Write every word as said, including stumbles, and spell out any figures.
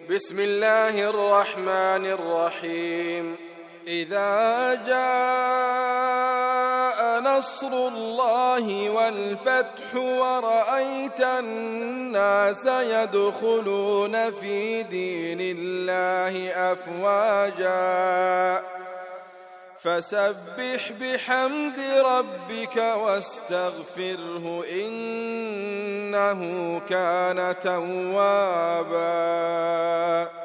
بسم الله الرحمن الرحيم. إذا جاء نصر الله والفتح ورأيت الناس يدخلون في دين الله أفواجا فسبح بحمد ربك واستغفره إنه كان توابا.